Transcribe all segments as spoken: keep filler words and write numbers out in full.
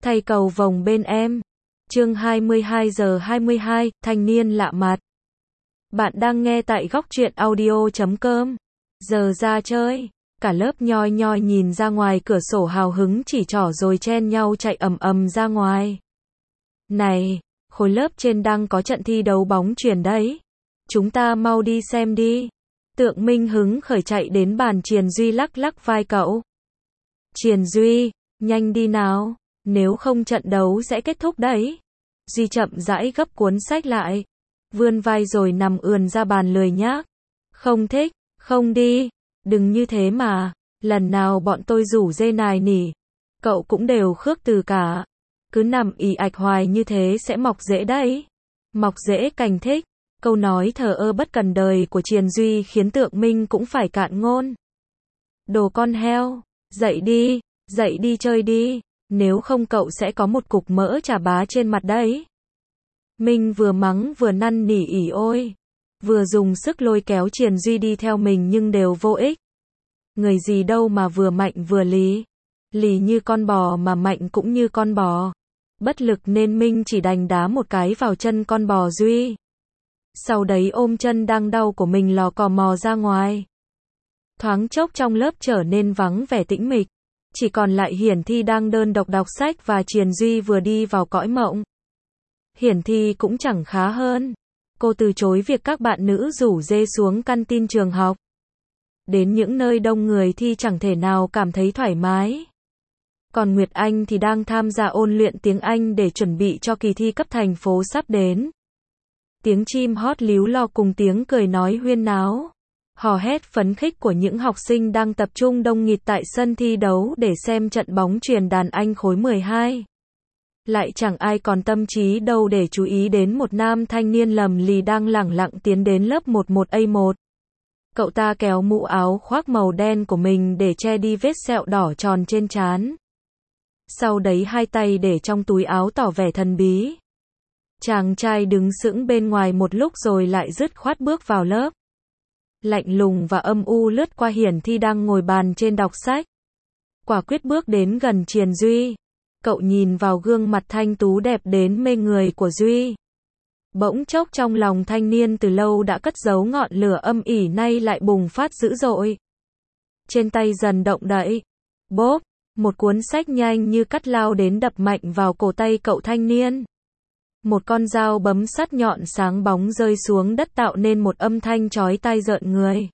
Thay cầu vồng bên em. Chương hai mươi hai giờ hai mươi hai, thanh niên lạ mặt. Bạn đang nghe tại góc truyện audio chấm com. Giờ ra chơi. Cả lớp nhoi nhoi nhìn ra ngoài cửa sổ hào hứng chỉ trỏ rồi chen nhau chạy ầm ầm ra ngoài. Này, khối lớp trên đang có trận thi đấu bóng chuyền đấy. Chúng ta mau đi xem đi. Tượng Minh hứng khởi chạy đến bàn Triền Duy lắc lắc vai cậu. Triền Duy, nhanh đi nào, nếu không trận đấu sẽ kết thúc đấy. Duy chậm rãi gấp cuốn sách lại, vươn vai rồi nằm ườn ra bàn lười nhác. Không thích, không đi, đừng như thế mà, lần nào bọn tôi rủ dê nài nỉ, cậu cũng đều khước từ cả. Cứ nằm ì ạch hoài như thế sẽ mọc rễ đấy. Mọc rễ cành thích. Câu nói thờ ơ bất cần đời của Triền Duy khiến Tượng Minh cũng phải cạn ngôn. Đồ con heo, dậy đi, dậy đi chơi đi, nếu không cậu sẽ có một cục mỡ chà bá trên mặt đấy. Minh vừa mắng vừa năn nỉ ỉ ôi, vừa dùng sức lôi kéo Triền Duy đi theo mình nhưng đều vô ích. Người gì đâu mà vừa mạnh vừa lý, lì như con bò mà mạnh cũng như con bò. Bất lực nên Minh chỉ đành đá một cái vào chân con bò Duy. Sau đấy ôm chân đang đau của mình lò cò mò ra ngoài. Thoáng chốc trong lớp trở nên vắng vẻ tĩnh mịch. Chỉ còn lại Hiển Thi đang đơn độc đọc sách và Triền Duy vừa đi vào cõi mộng. Hiển Thi cũng chẳng khá hơn. Cô từ chối việc các bạn nữ rủ dê xuống căn tin trường học. Đến những nơi đông người Thi chẳng thể nào cảm thấy thoải mái. Còn Nguyệt Anh thì đang tham gia ôn luyện tiếng Anh để chuẩn bị cho kỳ thi cấp thành phố sắp đến. Tiếng chim hót líu lo cùng tiếng cười nói huyên náo, hò hét phấn khích của những học sinh đang tập trung đông nghịt tại sân thi đấu để xem trận bóng chuyền đàn anh khối mười hai. Lại chẳng ai còn tâm trí đâu để chú ý đến một nam thanh niên lầm lì đang lẳng lặng tiến đến lớp mười một A một. Cậu ta kéo mũ áo khoác màu đen của mình để che đi vết sẹo đỏ tròn trên trán. Sau đấy hai tay để trong túi áo tỏ vẻ thần bí. Chàng trai đứng sững bên ngoài một lúc rồi lại dứt khoát bước vào lớp. Lạnh lùng và âm u lướt qua Hiển Thi đang ngồi bàn trên đọc sách. Quả quyết bước đến gần Triền Duy. Cậu nhìn vào gương mặt thanh tú đẹp đến mê người của Duy. Bỗng chốc trong lòng thanh niên từ lâu đã cất giấu ngọn lửa âm ỉ nay lại bùng phát dữ dội. Trên tay dần động đậy. Bốp, một cuốn sách nhanh như cắt lao đến đập mạnh vào cổ tay cậu thanh niên. Một con dao bấm sắt nhọn sáng bóng rơi xuống đất tạo nên một âm thanh chói tai rợn người.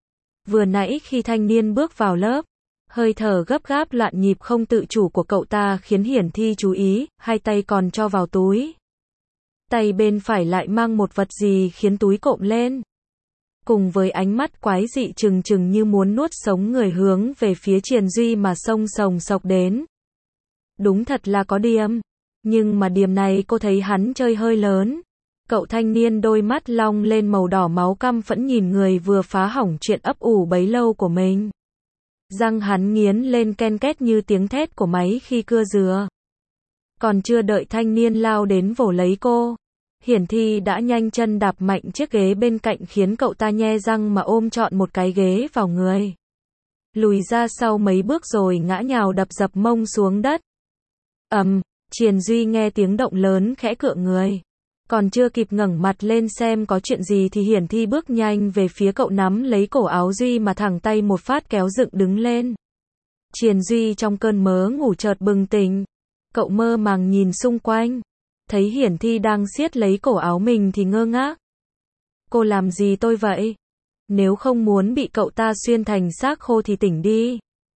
Vừa nãy khi thanh niên bước vào lớp, hơi thở gấp gáp loạn nhịp không tự chủ của cậu ta khiến Hiển Thi chú ý, hai tay còn cho vào túi. Tay bên phải lại mang một vật gì khiến túi cộm lên. Cùng với ánh mắt quái dị trừng trừng như muốn nuốt sống người hướng về phía Triền Duy mà xông sồng sộc đến. Đúng thật là có điềm. Nhưng mà điểm này cô thấy hắn chơi hơi lớn. Cậu thanh niên đôi mắt long lên màu đỏ máu căm phẫn nhìn người vừa phá hỏng chuyện ấp ủ bấy lâu của mình. Răng hắn nghiến lên ken két như tiếng thét của máy khi cưa dừa. Còn chưa đợi thanh niên lao đến vồ lấy cô, Hiển Thi đã nhanh chân đạp mạnh chiếc ghế bên cạnh khiến cậu ta nhe răng mà ôm trọn một cái ghế vào người. Lùi ra sau mấy bước rồi ngã nhào đập dập mông xuống đất. Ầm. Um, Triền Duy nghe tiếng động lớn khẽ cựa người. Còn chưa kịp ngẩng mặt lên xem có chuyện gì thì Hiển Thi bước nhanh về phía cậu nắm lấy cổ áo Duy mà thẳng tay một phát kéo dựng đứng lên. Triền Duy trong cơn mớ ngủ chợt bừng tỉnh. Cậu mơ màng nhìn xung quanh. Thấy Hiển Thi đang siết lấy cổ áo mình thì ngơ ngác. Cô làm gì tôi vậy? Nếu không muốn bị cậu ta xuyên thành xác khô thì tỉnh đi.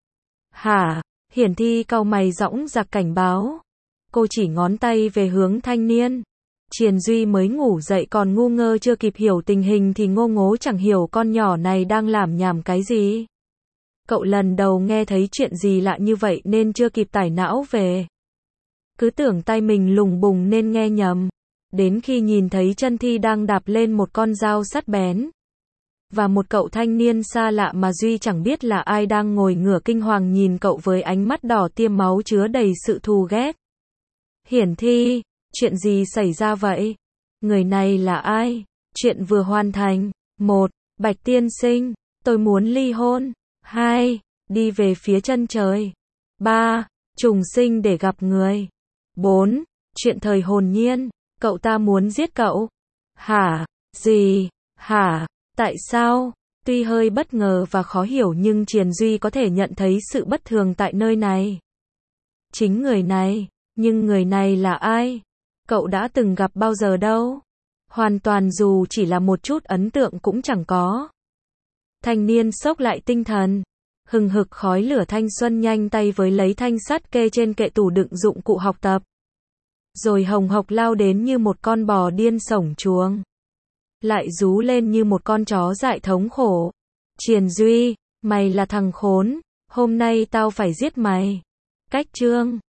Hả? Hiển Thi cau mày dõng dạc cảnh báo. Cô chỉ ngón tay về hướng thanh niên. Triền Duy mới ngủ dậy còn ngu ngơ chưa kịp hiểu tình hình thì ngô ngố chẳng hiểu con nhỏ này đang làm nhảm cái gì. Cậu lần đầu nghe thấy chuyện gì lạ như vậy nên chưa kịp tải não về. Cứ tưởng tay mình lùng bùng nên nghe nhầm. Đến khi nhìn thấy chân Thi đang đạp lên một con dao sắt bén. Và một cậu thanh niên xa lạ mà Duy chẳng biết là ai đang ngồi ngửa kinh hoàng nhìn cậu với ánh mắt đỏ tiêm máu chứa đầy sự thù ghét. Hiển Thi, chuyện gì xảy ra vậy? Người này là ai? Chuyện vừa hoàn thành. Một. Bạch tiên sinh, tôi muốn ly hôn. Hai. Đi về phía chân trời. Ba. Trùng sinh để gặp người. bốn. Chuyện thời hồn nhiên. Cậu ta muốn giết cậu. Hả? Gì? Hả? Tại sao? Tuy hơi bất ngờ và khó hiểu nhưng Triền Duy có thể nhận thấy sự bất thường tại nơi này. Chính người này. Nhưng người này là ai? Cậu đã từng gặp bao giờ đâu? Hoàn toàn dù chỉ là một chút ấn tượng cũng chẳng có. Thanh niên xốc lại tinh thần. Hừng hực khói lửa thanh xuân nhanh tay với lấy thanh sắt kê trên kệ tủ đựng dụng cụ học tập. Rồi hồng hộc lao đến như một con bò điên sổng chuồng. Lại rú lên như một con chó dại thống khổ. Triền Duy, mày là thằng khốn, hôm nay tao phải giết mày. Cách chương